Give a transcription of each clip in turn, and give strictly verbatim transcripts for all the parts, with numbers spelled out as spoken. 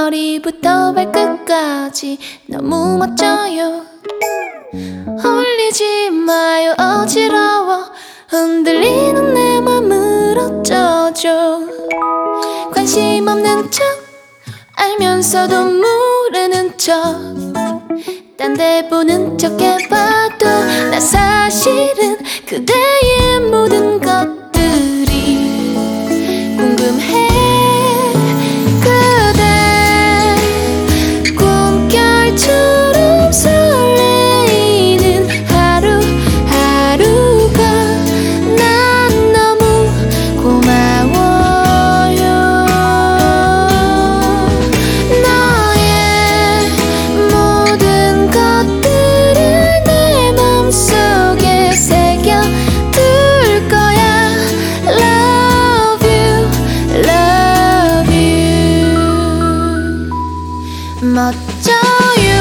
머리부터 발끝까지 너무 멋져요. 홀리지 마요 어지러워. 흔들리는 내 맘을 어쩌죠. 관심 없는 척 알면서도 모르는 척 딴 데 보는 척 해봐도 나 사실은 그대의 모든 것들이 궁금해. 그대 꿈결처럼 설레이는 하루하루가 난 너무 고마워요. 너의 모든 것들을 내 맘속에 새겨둘 거야. Love you, love you. 멋져요.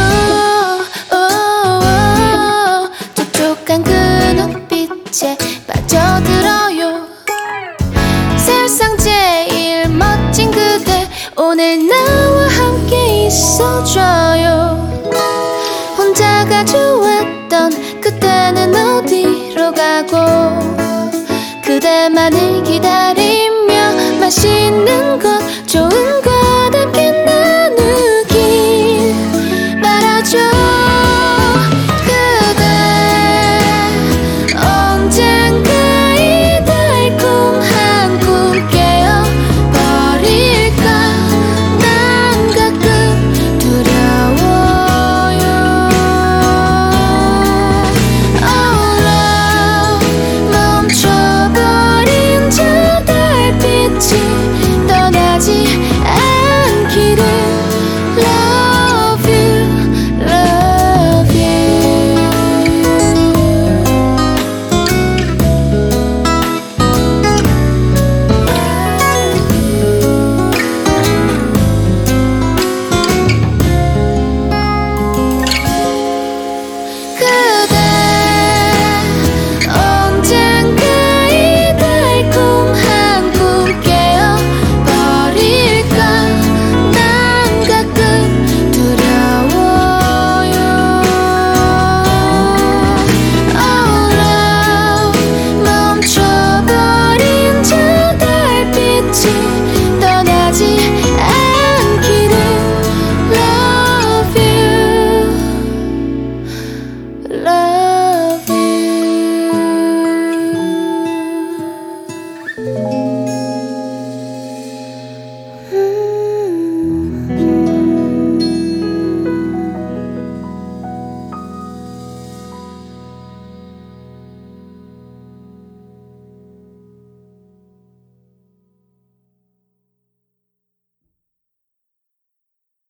오오오. 촉촉한 그 눈빛에 빠져들어요. 세상 제일 멋진 그대 오늘 나와 함께 있어줘요. 혼자가 좋았던 그때는 어디로 가고 그대만을 기다리며 맛있는